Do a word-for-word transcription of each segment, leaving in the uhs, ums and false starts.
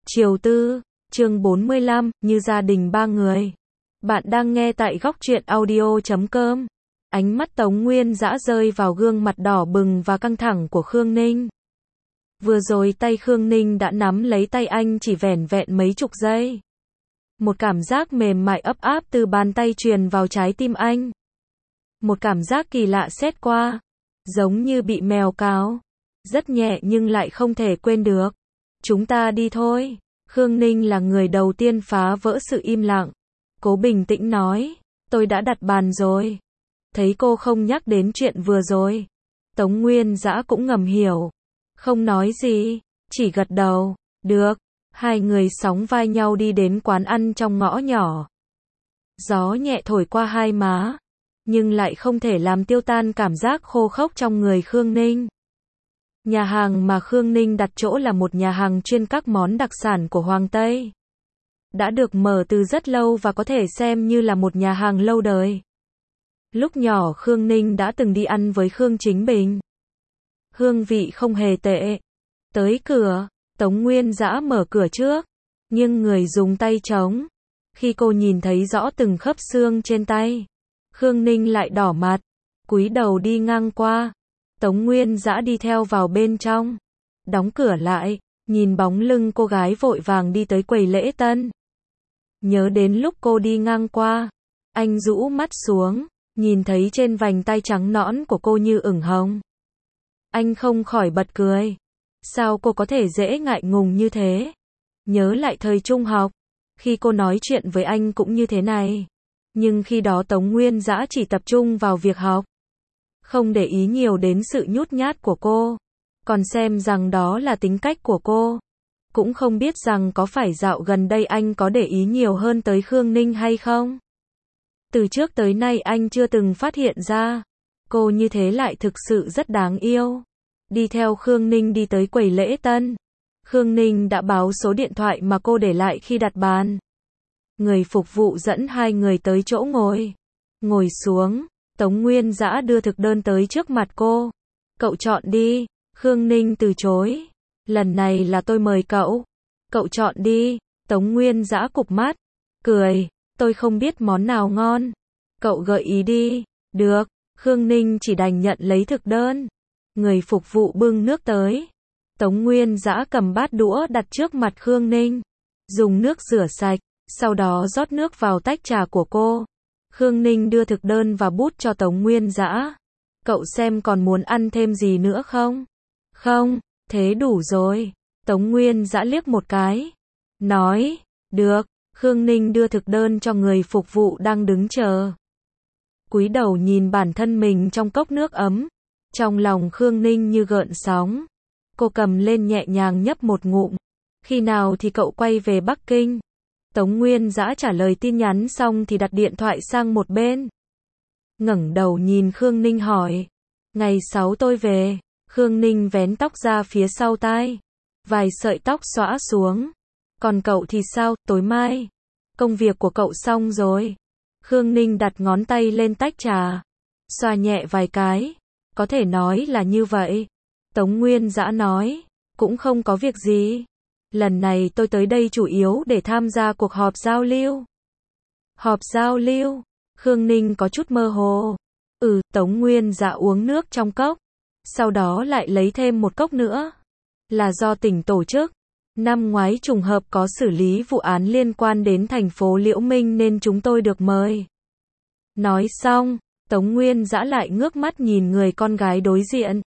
Chiều tư, chương bốn mươi lăm, như gia đình ba người. Bạn đang nghe tại góc truyện audio chấm com. Ánh mắt Tống Nguyên Dã rơi vào gương mặt đỏ bừng và căng thẳng của Khương Ninh. Vừa rồi tay Khương Ninh đã nắm lấy tay anh chỉ vẻn vẹn mấy chục giây. Một cảm giác mềm mại ấp áp từ bàn tay truyền vào trái tim anh. Một cảm giác kỳ lạ xẹt qua, giống như bị mèo cào. Rất nhẹ nhưng lại không thể quên được. Chúng ta đi thôi. Khương Ninh là người đầu tiên phá vỡ sự im lặng. Cố bình tĩnh nói, tôi đã đặt bàn rồi. Thấy cô không nhắc đến chuyện vừa rồi. Tống Nguyên Dã cũng ngầm hiểu. Không nói gì, chỉ gật đầu. Được. Hai người sóng vai nhau đi đến quán ăn trong ngõ nhỏ. Gió nhẹ thổi qua hai má, nhưng lại không thể làm tiêu tan cảm giác khô khốc trong người Khương Ninh. Nhà hàng mà Khương Ninh đặt chỗ là một nhà hàng chuyên các món đặc sản của Hoàng Tây. Đã được mở từ rất lâu và có thể xem như là một nhà hàng lâu đời. Lúc nhỏ Khương Ninh đã từng đi ăn với Khương Chính Bình. Hương vị không hề tệ. Tới cửa, Tống Nguyên Dã mở cửa trước, nhưng người dùng tay trống. Khi cô nhìn thấy rõ từng khớp xương trên tay, Khương Ninh lại đỏ mặt, cúi đầu đi ngang qua. Tống Nguyên Dã đi theo vào bên trong, đóng cửa lại, nhìn bóng lưng cô gái vội vàng đi tới quầy lễ tân. Nhớ đến lúc cô đi ngang qua, anh rũ mắt xuống, nhìn thấy trên vành tay trắng nõn của cô như ửng hồng. Anh không khỏi bật cười. Sao cô có thể dễ ngại ngùng như thế? Nhớ lại thời trung học, khi cô nói chuyện với anh cũng như thế này. Nhưng khi đó Tống Nguyên Dã chỉ tập trung vào việc học, không để ý nhiều đến sự nhút nhát của cô, còn xem rằng đó là tính cách của cô. Cũng không biết rằng có phải dạo gần đây anh có để ý nhiều hơn tới Khương Ninh hay không? Từ trước tới nay anh chưa từng phát hiện ra, cô như thế lại thực sự rất đáng yêu. Đi theo Khương Ninh đi tới quầy lễ tân. Khương Ninh đã báo số điện thoại mà cô để lại khi đặt bàn. Người phục vụ dẫn hai người tới chỗ ngồi. Ngồi xuống, Tống Nguyên Dã đưa thực đơn tới trước mặt cô. Cậu chọn đi. Khương Ninh từ chối. Lần này là tôi mời cậu. Cậu chọn đi. Tống Nguyên Dã cụp mắt, cười. Tôi không biết món nào ngon. Cậu gợi ý đi. Được. Khương Ninh chỉ đành nhận lấy thực đơn. Người phục vụ bưng nước tới. Tống Nguyên Dã cầm bát đũa đặt trước mặt Khương Ninh. Dùng nước rửa sạch, sau đó rót nước vào tách trà của cô. Khương Ninh đưa thực đơn và bút cho Tống Nguyên Dã. Cậu xem còn muốn ăn thêm gì nữa không? Không, thế đủ rồi. Tống Nguyên Dã liếc một cái. Nói, được. Khương Ninh đưa thực đơn cho người phục vụ đang đứng chờ. Cúi đầu nhìn bản thân mình trong cốc nước ấm. Trong lòng Khương Ninh như gợn sóng. Cô cầm lên nhẹ nhàng nhấp một ngụm. Khi nào thì cậu quay về Bắc Kinh? Tống Nguyên Dã trả lời tin nhắn xong thì đặt điện thoại sang một bên. Ngẩng đầu nhìn Khương Ninh hỏi. Ngày sáu tôi về. Khương Ninh vén tóc ra phía sau tai. Vài sợi tóc xõa xuống. Còn cậu thì sao, tối mai? Công việc của cậu xong rồi. Khương Ninh đặt ngón tay lên tách trà. Xoa nhẹ vài cái. Có thể nói là như vậy. Tống Nguyên Dã nói. Cũng không có việc gì. Lần này tôi tới đây chủ yếu để tham gia cuộc họp giao lưu. Họp giao lưu? Khương Ninh có chút mơ hồ. Ừ, Tống Nguyên Dã uống nước trong cốc. Sau đó lại lấy thêm một cốc nữa. Là do tỉnh tổ chức. Năm ngoái trùng hợp có xử lý vụ án liên quan đến thành phố Liễu Minh nên chúng tôi được mời. Nói xong, Tống Nguyên Dã lại ngước mắt nhìn người con gái đối diện.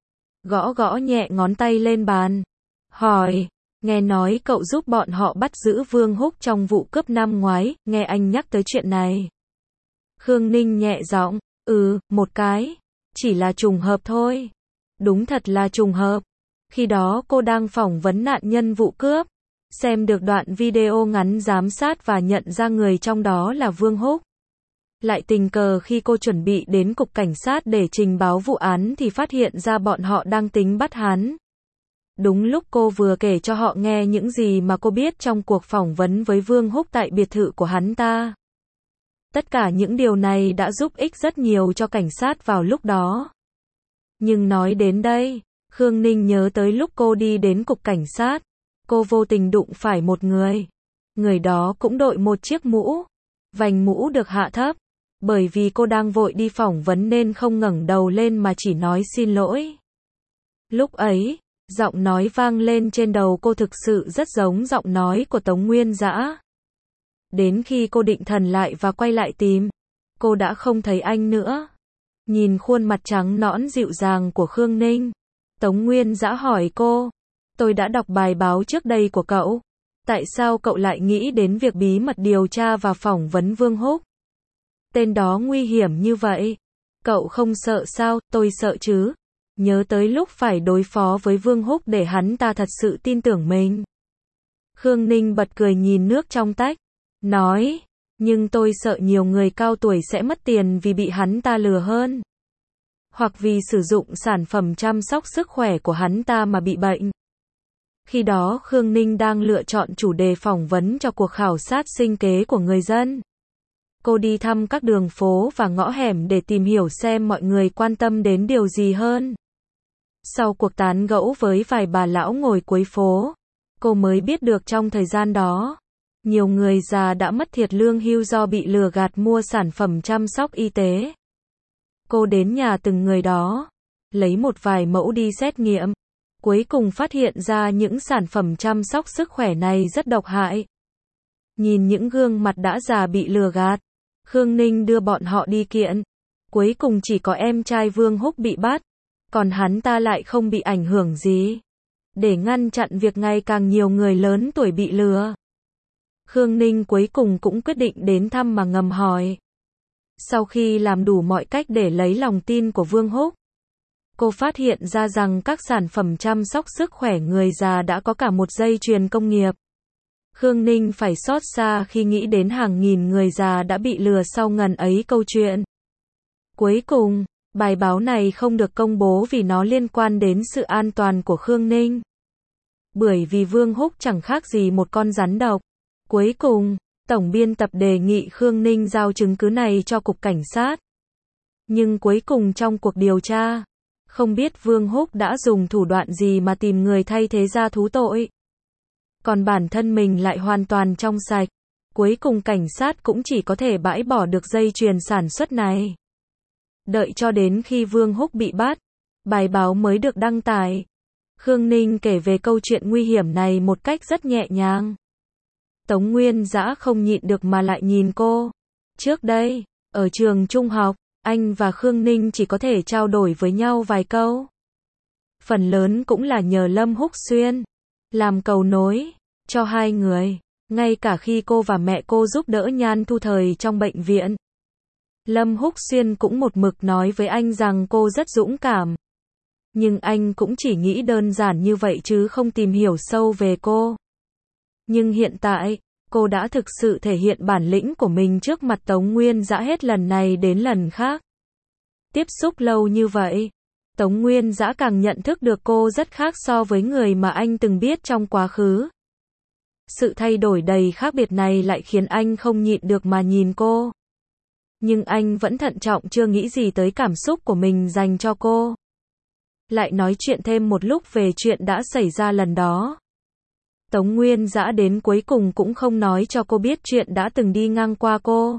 Gõ gõ nhẹ ngón tay lên bàn. Hỏi, nghe nói cậu giúp bọn họ bắt giữ Vương Húc trong vụ cướp năm ngoái, nghe anh nhắc tới chuyện này. Khương Ninh nhẹ giọng, ừ, một cái. Chỉ là trùng hợp thôi. Đúng thật là trùng hợp. Khi đó cô đang phỏng vấn nạn nhân vụ cướp. Xem được đoạn video ngắn giám sát và nhận ra người trong đó là Vương Húc. Lại tình cờ khi cô chuẩn bị đến cục cảnh sát để trình báo vụ án thì phát hiện ra bọn họ đang tính bắt hắn. Đúng lúc cô vừa kể cho họ nghe những gì mà cô biết trong cuộc phỏng vấn với Vương Húc tại biệt thự của hắn ta. Tất cả những điều này đã giúp ích rất nhiều cho cảnh sát vào lúc đó. Nhưng nói đến đây, Khương Ninh nhớ tới lúc cô đi đến cục cảnh sát. cô vô tình đụng phải một người. Người đó cũng đội một chiếc mũ. Vành mũ được hạ thấp. Bởi vì cô đang vội đi phỏng vấn nên không ngẩng đầu lên mà chỉ nói xin lỗi. Lúc ấy, giọng nói vang lên trên đầu cô thực sự rất giống giọng nói của Tống Nguyên Dã. Đến khi cô định thần lại và quay lại tìm, cô đã không thấy anh nữa. Nhìn khuôn mặt trắng nõn dịu dàng của Khương Ninh, Tống Nguyên Dã hỏi cô, tôi đã đọc bài báo trước đây của cậu. Tại sao cậu lại nghĩ đến việc bí mật điều tra và phỏng vấn Vương Húc? Tên đó nguy hiểm như vậy. Cậu không sợ sao? Tôi sợ chứ. Nhớ tới lúc phải đối phó với Vương Húc để hắn ta thật sự tin tưởng mình. Khương Ninh bật cười nhìn nước trong tách. Nói, nhưng tôi sợ nhiều người cao tuổi sẽ mất tiền vì bị hắn ta lừa hơn. Hoặc vì sử dụng sản phẩm chăm sóc sức khỏe của hắn ta mà bị bệnh. Khi đó Khương Ninh đang lựa chọn chủ đề phỏng vấn cho cuộc khảo sát sinh kế của người dân. Cô đi thăm các đường phố và ngõ hẻm để tìm hiểu xem mọi người quan tâm đến điều gì hơn. Sau cuộc tán gẫu với vài bà lão ngồi cuối phố, cô mới biết được trong thời gian đó, nhiều người già đã mất thiệt lương hưu do bị lừa gạt mua sản phẩm chăm sóc y tế. Cô đến nhà từng người đó, lấy một vài mẫu đi xét nghiệm. Cuối cùng phát hiện ra những sản phẩm chăm sóc sức khỏe này rất độc hại. Nhìn những gương mặt đã già bị lừa gạt, Khương Ninh đưa bọn họ đi kiện. Cuối cùng chỉ có em trai Vương Húc bị bắt, còn hắn ta lại không bị ảnh hưởng gì. Để ngăn chặn việc ngày càng nhiều người lớn tuổi bị lừa, Khương Ninh cuối cùng cũng quyết định đến thăm mà ngầm hỏi. Sau khi làm đủ mọi cách để lấy lòng tin của Vương Húc, cô phát hiện ra rằng các sản phẩm chăm sóc sức khỏe người già đã có cả một dây chuyền công nghiệp. Khương Ninh phải xót xa khi nghĩ đến hàng nghìn người già đã bị lừa sau ngần ấy câu chuyện. Cuối cùng, bài báo này không được công bố vì nó liên quan đến sự an toàn của Khương Ninh. Bởi vì Vương Húc chẳng khác gì một con rắn độc. Cuối cùng, tổng biên tập đề nghị Khương Ninh giao chứng cứ này cho cục cảnh sát. Nhưng cuối cùng trong cuộc điều tra, không biết Vương Húc đã dùng thủ đoạn gì mà tìm người thay thế ra thú tội. Còn bản thân mình lại hoàn toàn trong sạch. Cuối cùng cảnh sát cũng chỉ có thể bãi bỏ được dây chuyền sản xuất này. Đợi cho đến khi Vương Húc bị bắt, bài báo mới được đăng tải. Khương Ninh kể về câu chuyện nguy hiểm này một cách rất nhẹ nhàng. Tống Nguyên Dã không nhịn được mà lại nhìn cô. Trước đây, ở trường trung học, anh và Khương Ninh chỉ có thể trao đổi với nhau vài câu. Phần lớn cũng là nhờ Lâm Húc Xuyên làm cầu nối cho hai người, ngay cả khi cô và mẹ cô giúp đỡ Nhan Thu thời trong bệnh viện. Lâm Húc Xuyên cũng một mực nói với anh rằng cô rất dũng cảm. Nhưng anh cũng chỉ nghĩ đơn giản như vậy chứ không tìm hiểu sâu về cô. Nhưng hiện tại, cô đã thực sự thể hiện bản lĩnh của mình trước mặt Tống Nguyên Dã hết lần này đến lần khác. Tiếp xúc lâu như vậy, Tống Nguyên Dã càng nhận thức được cô rất khác so với người mà anh từng biết trong quá khứ. Sự thay đổi đầy khác biệt này lại khiến anh không nhịn được mà nhìn cô. Nhưng anh vẫn thận trọng chưa nghĩ gì tới cảm xúc của mình dành cho cô. Lại nói chuyện thêm một lúc về chuyện đã xảy ra lần đó. Tống Nguyên Dã đến cuối cùng cũng không nói cho cô biết chuyện đã từng đi ngang qua cô.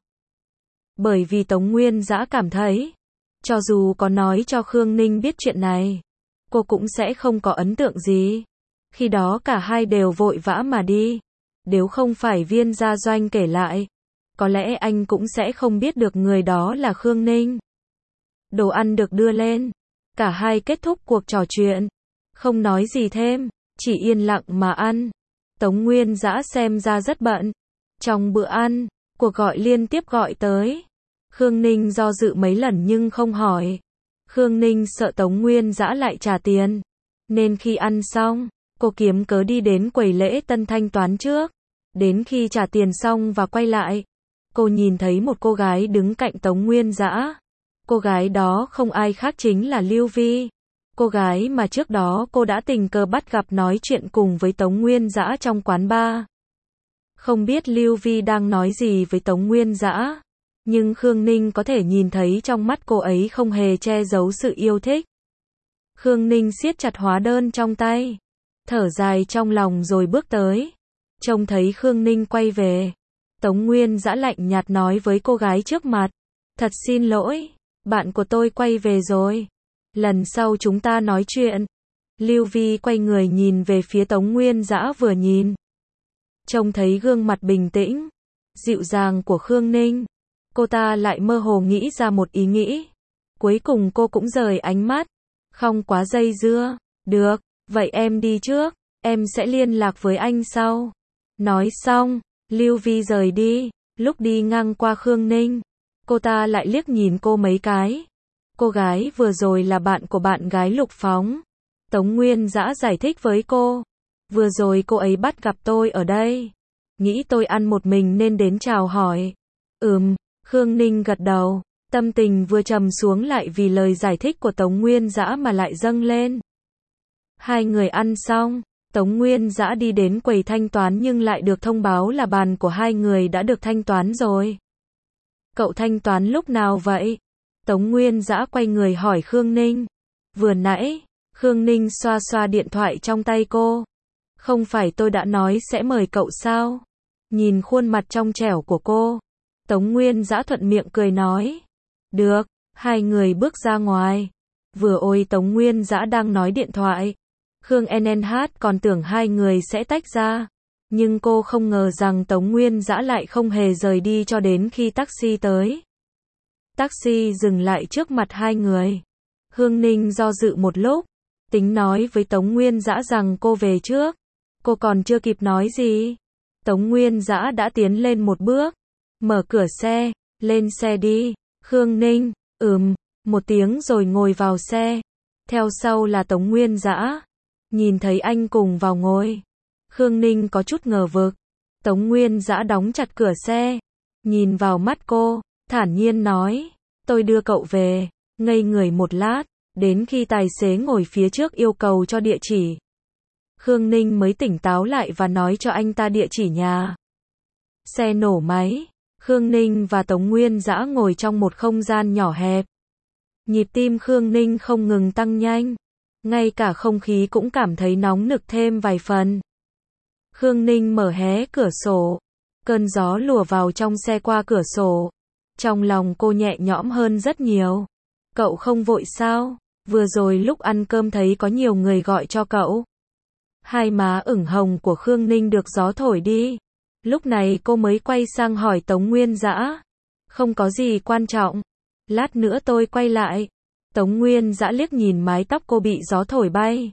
Bởi vì Tống Nguyên Dã cảm thấy, cho dù có nói cho Khương Ninh biết chuyện này, cô cũng sẽ không có ấn tượng gì. Khi đó cả hai đều vội vã mà đi. Nếu không phải Viên Gia Doanh kể lại, có lẽ anh cũng sẽ không biết được người đó là Khương Ninh. Đồ ăn được đưa lên. Cả hai kết thúc cuộc trò chuyện. Không nói gì thêm, chỉ yên lặng mà ăn. Tống Nguyên Dã xem ra rất bận. Trong bữa ăn, cuộc gọi liên tiếp gọi tới. Khương Ninh do dự mấy lần nhưng không hỏi. Khương Ninh sợ Tống Nguyên Dã lại trả tiền. Nên khi ăn xong, cô kiếm cớ đi đến quầy lễ tân thanh toán trước. Đến khi trả tiền xong và quay lại, cô nhìn thấy một cô gái đứng cạnh Tống Nguyên Dã. Cô gái đó không ai khác chính là Lưu Vi. Cô gái mà trước đó cô đã tình cờ bắt gặp nói chuyện cùng với Tống Nguyên Dã trong quán bar. Không biết Lưu Vi đang nói gì với Tống Nguyên Dã, nhưng Khương Ninh có thể nhìn thấy trong mắt cô ấy không hề che giấu sự yêu thích. Khương Ninh siết chặt hóa đơn trong tay. thở dài trong lòng rồi bước tới. Trông thấy Khương Ninh quay về. Tống Nguyên Dã lạnh nhạt nói với cô gái trước mặt. Thật xin lỗi, bạn của tôi quay về rồi. Lần sau chúng ta nói chuyện. Lưu Vi quay người nhìn về phía Tống Nguyên Dã vừa nhìn. Trông thấy gương mặt bình tĩnh, dịu dàng của Khương Ninh. Cô ta lại mơ hồ nghĩ ra một ý nghĩ. Cuối cùng cô cũng rời ánh mắt. Không quá dây dưa. Được, vậy em đi trước. Em sẽ liên lạc với anh sau. Nói xong, Lưu Vi rời đi. Lúc đi ngang qua Khương Ninh, cô ta lại liếc nhìn cô mấy cái. Cô gái vừa rồi là bạn của bạn gái Lục Phóng. Tống Nguyên Dã giải thích với cô. Vừa rồi cô ấy bắt gặp tôi ở đây. Nghĩ tôi ăn một mình nên đến chào hỏi. Ừm, Khương Ninh gật đầu. Tâm tình vừa trầm xuống lại vì lời giải thích của Tống Nguyên Dã mà lại dâng lên. Hai người ăn xong, Tống Nguyên Dã đi đến quầy thanh toán nhưng lại được thông báo là bàn của hai người đã được thanh toán rồi. Cậu thanh toán lúc nào vậy? Tống Nguyên Dã quay người hỏi Khương Ninh. Vừa nãy, Khương Ninh xoa xoa điện thoại trong tay cô. Không phải tôi đã nói sẽ mời cậu sao? Nhìn khuôn mặt trong trẻo của cô, Tống Nguyên Dã thuận miệng cười nói. Được, hai người bước ra ngoài. Vừa ôi Tống Nguyên Dã đang nói điện thoại. Khương en en hát còn tưởng hai người sẽ tách ra. Nhưng cô không ngờ rằng Tống Nguyên Dã lại không hề rời đi cho đến khi taxi tới. Taxi dừng lại trước mặt hai người. Khương Ninh do dự một lúc, tính nói với Tống Nguyên Dã rằng cô về trước. Cô còn chưa kịp nói gì, Tống Nguyên Dã đã tiến lên một bước, mở cửa xe, lên xe đi. Khương Ninh, ừm, một tiếng rồi ngồi vào xe. Theo sau là Tống Nguyên Dã. Nhìn thấy anh cùng vào ngồi, Khương Ninh có chút ngờ vực. Tống Nguyên Dã đóng chặt cửa xe, nhìn vào mắt cô, thản nhiên nói, tôi đưa cậu về. Ngây người một lát, đến khi tài xế ngồi phía trước yêu cầu cho địa chỉ, Khương Ninh mới tỉnh táo lại và nói cho anh ta địa chỉ nhà. Xe nổ máy, Khương Ninh và Tống Nguyên Dã ngồi trong một không gian nhỏ hẹp. Nhịp tim Khương Ninh không ngừng tăng nhanh, ngay cả không khí cũng cảm thấy nóng nực thêm vài phần. Khương Ninh mở hé cửa sổ, cơn gió lùa vào trong xe qua cửa sổ. Trong lòng cô nhẹ nhõm hơn rất nhiều. Cậu không vội sao? Vừa rồi lúc ăn cơm thấy có nhiều người gọi cho cậu. Hai má ửng hồng của Khương Ninh được gió thổi đi. Lúc này cô mới quay sang hỏi Tống Nguyên Dã. Không có gì quan trọng. Lát nữa tôi quay lại. Tống Nguyên Dã liếc nhìn mái tóc cô bị gió thổi bay.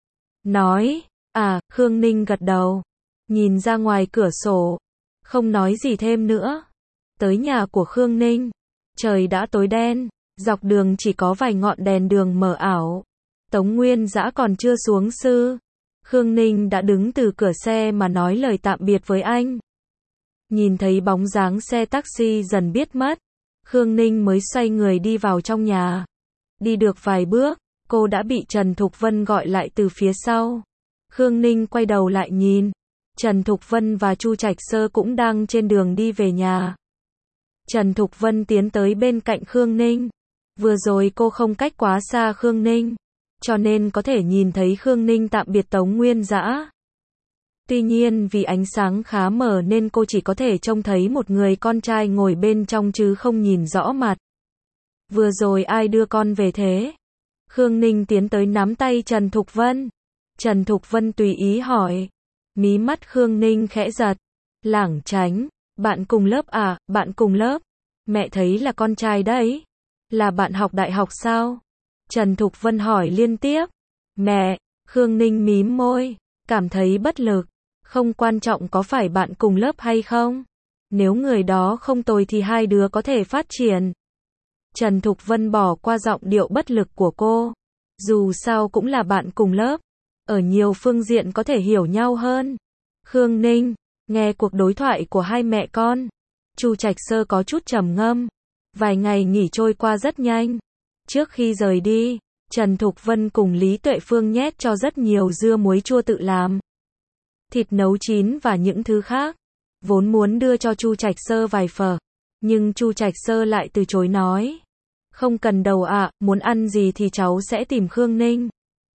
Nói, à, Khương Ninh gật đầu. Nhìn ra ngoài cửa sổ. Không nói gì thêm nữa. Tới nhà của Khương Ninh. Trời đã tối đen. Dọc đường chỉ có vài ngọn đèn đường mờ ảo. Tống Nguyên Dã còn chưa xuống sư. Khương Ninh đã đứng từ cửa xe mà nói lời tạm biệt với anh. Nhìn thấy bóng dáng xe taxi dần biết mất, Khương Ninh mới xoay người đi vào trong nhà. Đi được vài bước, cô đã bị Trần Thục Vân gọi lại từ phía sau. Khương Ninh quay đầu lại nhìn. Trần Thục Vân và Chu Trạch Sơ cũng đang trên đường đi về nhà. Trần Thục Vân tiến tới bên cạnh Khương Ninh. Vừa rồi cô không cách quá xa Khương Ninh, cho nên có thể nhìn thấy Khương Ninh tạm biệt Tống Nguyên Dã. Tuy nhiên vì ánh sáng khá mờ nên cô chỉ có thể trông thấy một người con trai ngồi bên trong chứ không nhìn rõ mặt. Vừa rồi ai đưa con về thế? Khương Ninh tiến tới nắm tay Trần Thục Vân. Trần Thục Vân tùy ý hỏi. Mí mắt Khương Ninh khẽ giật. Lảng tránh. Bạn cùng lớp à? Bạn cùng lớp? Mẹ thấy là con trai đấy. Là bạn học đại học sao? Trần Thục Vân hỏi liên tiếp. Mẹ, Khương Ninh mím môi, cảm thấy bất lực. Không quan trọng có phải bạn cùng lớp hay không. Nếu người đó không tồi thì hai đứa có thể phát triển. Trần Thục Vân bỏ qua giọng điệu bất lực của cô. Dù sao cũng là bạn cùng lớp. Ở nhiều phương diện có thể hiểu nhau hơn. Khương Ninh, nghe cuộc đối thoại của hai mẹ con. Chu Trạch Sơ có chút trầm ngâm. Vài ngày nghỉ trôi qua rất nhanh. Trước khi rời đi, Trần Thục Vân cùng Lý Tuệ Phương nhét cho rất nhiều dưa muối chua tự làm, thịt nấu chín và những thứ khác. Vốn muốn đưa cho Chu Trạch Sơ vài phở, nhưng Chu Trạch Sơ lại từ chối nói. Không cần đâu ạ, à, muốn ăn gì thì cháu sẽ tìm Khương Ninh.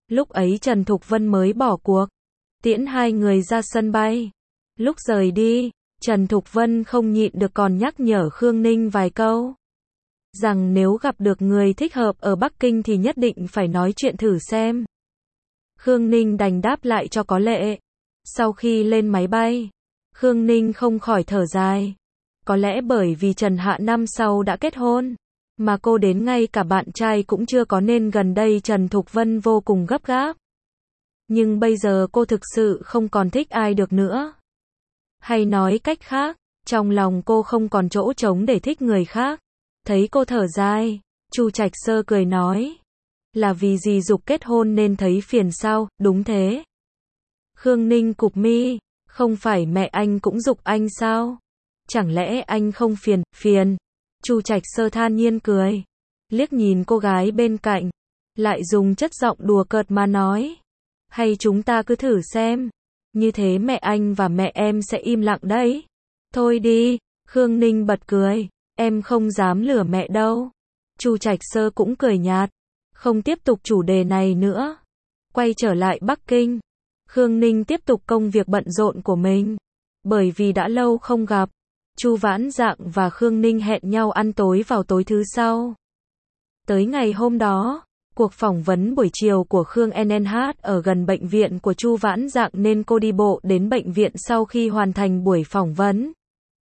Lúc ấy Trần Thục Vân mới bỏ cuộc, tiễn hai người ra sân bay. Lúc rời đi, Trần Thục Vân không nhịn được còn nhắc nhở Khương Ninh vài câu. Rằng nếu gặp được người thích hợp ở Bắc Kinh thì nhất định phải nói chuyện thử xem. Khương Ninh đành đáp lại cho có lệ. Sau khi lên máy bay, Khương Ninh không khỏi thở dài. Có lẽ bởi vì Trần Hạ năm sau đã kết hôn, mà cô đến ngay cả bạn trai cũng chưa có nên gần đây Trần Thục Vân vô cùng gấp gáp. Nhưng bây giờ cô thực sự không còn thích ai được nữa. Hay nói cách khác, trong lòng cô không còn chỗ trống để thích người khác. Thấy cô thở dài, Chu Trạch Sơ cười nói. Là vì dì dục kết hôn nên thấy phiền sao, đúng thế. Khương Ninh cụp mi, không phải mẹ anh cũng giục anh sao? Chẳng lẽ anh không phiền, phiền? Chu Trạch Sơ than nhiên cười, liếc nhìn cô gái bên cạnh, lại dùng chất giọng đùa cợt mà nói. Hay chúng ta cứ thử xem, như thế mẹ anh và mẹ em sẽ im lặng đấy. Thôi đi, Khương Ninh bật cười, em không dám lừa mẹ đâu. Chu Trạch Sơ cũng cười nhạt, không tiếp tục chủ đề này nữa. Quay trở lại Bắc Kinh, Khương Ninh tiếp tục công việc bận rộn của mình. Bởi vì đã lâu không gặp, Chu Vãn Dạng và Khương Ninh hẹn nhau ăn tối vào tối thứ sau. Tới ngày hôm đó, cuộc phỏng vấn buổi chiều của Khương en en hát ở gần bệnh viện của Chu Vãn Dạng nên cô đi bộ đến bệnh viện sau khi hoàn thành buổi phỏng vấn.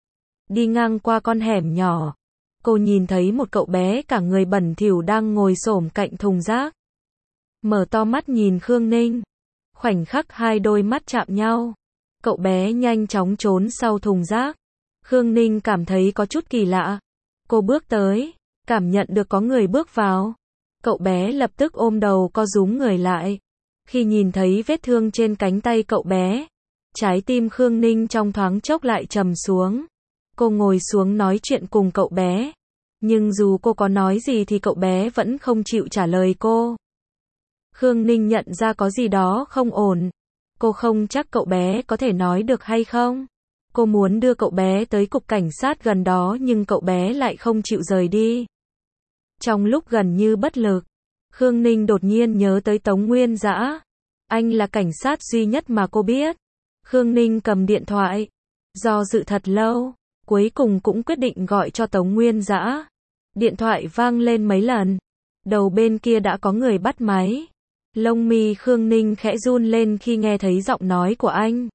Đi ngang qua con hẻm nhỏ, cô nhìn thấy một cậu bé cả người bẩn thỉu đang ngồi xổm cạnh thùng rác. Mở to mắt nhìn Khương Ninh, khoảnh khắc hai đôi mắt chạm nhau, cậu bé nhanh chóng trốn sau thùng rác. Khương Ninh cảm thấy có chút kỳ lạ. Cô bước tới, cảm nhận được có người bước vào. Cậu bé lập tức ôm đầu co rúm người lại. Khi nhìn thấy vết thương trên cánh tay cậu bé, trái tim Khương Ninh trong thoáng chốc lại trầm xuống. Cô ngồi xuống nói chuyện cùng cậu bé. Nhưng dù cô có nói gì thì cậu bé vẫn không chịu trả lời cô. Khương Ninh nhận ra có gì đó không ổn. Cô không chắc cậu bé có thể nói được hay không. Cô muốn đưa cậu bé tới cục cảnh sát gần đó nhưng cậu bé lại không chịu rời đi. Trong lúc gần như bất lực, Khương Ninh đột nhiên nhớ tới Tống Nguyên Dã. Anh là cảnh sát duy nhất mà cô biết. Khương Ninh cầm điện thoại, do dự thật lâu, cuối cùng cũng quyết định gọi cho Tống Nguyên Dã. Điện thoại vang lên mấy lần, đầu bên kia đã có người bắt máy. Lông mi Khương Ninh khẽ run lên khi nghe thấy giọng nói của anh.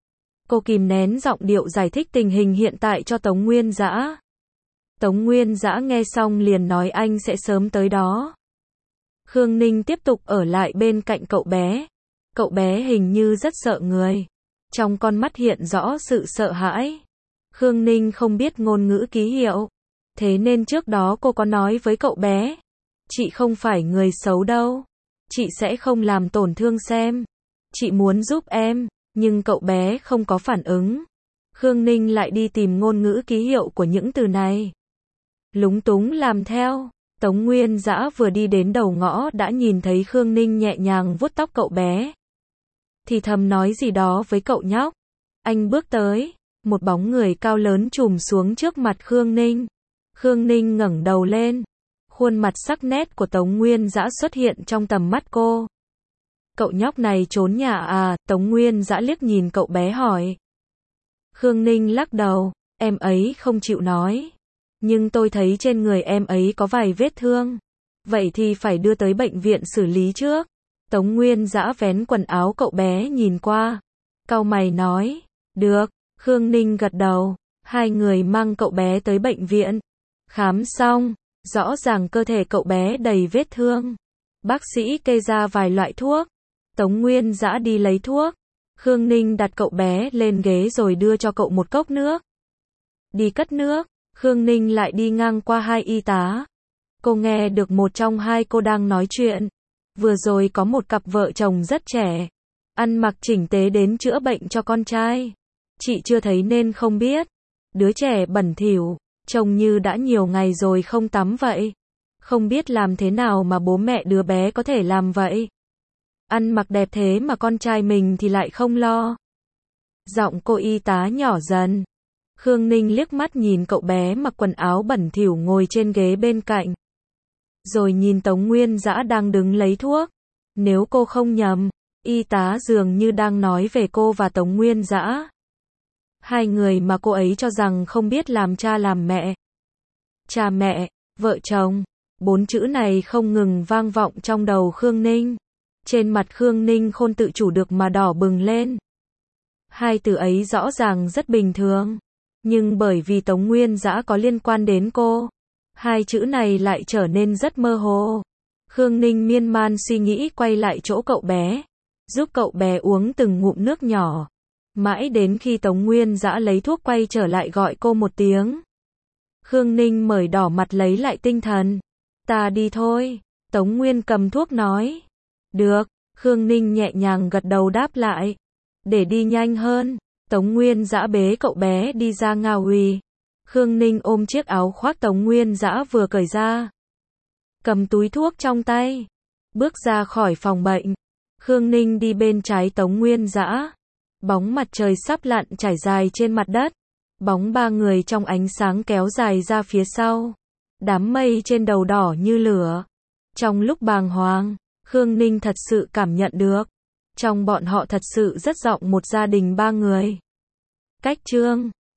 Cô kìm nén giọng điệu giải thích tình hình hiện tại cho Tống Nguyên Dã. Tống Nguyên Dã nghe xong liền nói anh sẽ sớm tới đó. Khương Ninh tiếp tục ở lại bên cạnh cậu bé. Cậu bé hình như rất sợ người. Trong con mắt hiện rõ sự sợ hãi. Khương Ninh không biết ngôn ngữ ký hiệu. Thế nên trước đó cô có nói với cậu bé. Chị không phải người xấu đâu. Chị sẽ không làm tổn thương Xem. Chị muốn giúp em. Nhưng cậu bé không có phản ứng. Khương Ninh lại đi tìm ngôn ngữ ký hiệu của những từ này. Lúng túng làm theo. Tống Nguyên Dã vừa đi đến đầu ngõ đã nhìn thấy Khương Ninh nhẹ nhàng vuốt tóc cậu bé. Thì thầm nói gì đó với cậu nhóc. Anh bước tới. Một bóng người cao lớn chùm xuống trước mặt Khương Ninh. Khương Ninh ngẩng đầu lên. Khuôn mặt sắc nét của Tống Nguyên Dã xuất hiện trong tầm mắt cô. Cậu nhóc này trốn nhà à? Tống Nguyên Dã liếc nhìn cậu bé hỏi. Khương Ninh lắc đầu, em ấy không chịu nói. Nhưng tôi thấy trên người em ấy có vài vết thương. Vậy thì phải đưa tới bệnh viện xử lý trước. Tống Nguyên Dã vén quần áo cậu bé nhìn qua. Cau mày nói, được. Khương Ninh gật đầu. Hai người mang cậu bé tới bệnh viện. Khám xong, rõ ràng cơ thể cậu bé đầy vết thương. Bác sĩ kê ra vài loại thuốc. Tống Nguyên Dã đi lấy thuốc. Khương Ninh đặt cậu bé lên ghế rồi đưa cho cậu một cốc nước. Đi cất nước, Khương Ninh lại đi ngang qua hai y tá. Cô nghe được một trong hai cô đang nói chuyện. Vừa rồi có một cặp vợ chồng rất trẻ, ăn mặc chỉnh tề đến chữa bệnh cho con trai. Chị chưa thấy nên không biết. Đứa trẻ bẩn thỉu, trông như đã nhiều ngày rồi không tắm vậy. Không biết làm thế nào mà bố mẹ đứa bé có thể làm vậy. Ăn mặc đẹp thế mà con trai mình thì lại không lo. Giọng cô y tá nhỏ dần. Khương Ninh liếc mắt nhìn cậu bé mặc quần áo bẩn thỉu ngồi trên ghế bên cạnh. Rồi nhìn Tống Nguyên Dã đang đứng lấy thuốc. Nếu cô không nhầm, y tá dường như đang nói về cô và Tống Nguyên Dã. Hai người mà cô ấy cho rằng không biết làm cha làm mẹ. Cha mẹ, vợ chồng, bốn chữ này không ngừng vang vọng trong đầu Khương Ninh. Trên mặt Khương Ninh không tự chủ được mà đỏ bừng lên. Hai từ ấy rõ ràng rất bình thường, nhưng bởi vì Tống Nguyên Dã có liên quan đến cô, hai chữ này lại trở nên rất mơ hồ. Khương Ninh miên man suy nghĩ quay lại chỗ cậu bé, giúp cậu bé uống từng ngụm nước nhỏ. Mãi đến khi Tống Nguyên Dã lấy thuốc quay trở lại gọi cô một tiếng. Khương Ninh mởi đỏ mặt lấy lại tinh thần. Ta đi thôi, Tống Nguyên cầm thuốc nói. Được, Khương Ninh nhẹ nhàng gật đầu đáp lại. Để đi nhanh hơn, Tống Nguyên Dã bế cậu bé đi ra ngao uy. Khương Ninh ôm chiếc áo khoác Tống Nguyên Dã vừa cởi ra, cầm túi thuốc trong tay, bước ra khỏi phòng bệnh. Khương Ninh đi bên trái Tống Nguyên Dã. Bóng mặt trời sắp lặn trải dài trên mặt đất. Bóng ba người trong ánh sáng kéo dài ra phía sau. Đám mây trên đầu đỏ như lửa. Trong lúc bàng hoàng, Khương Ninh thật sự cảm nhận được, trong bọn họ thật sự rất rộng một gia đình ba người. Cách chương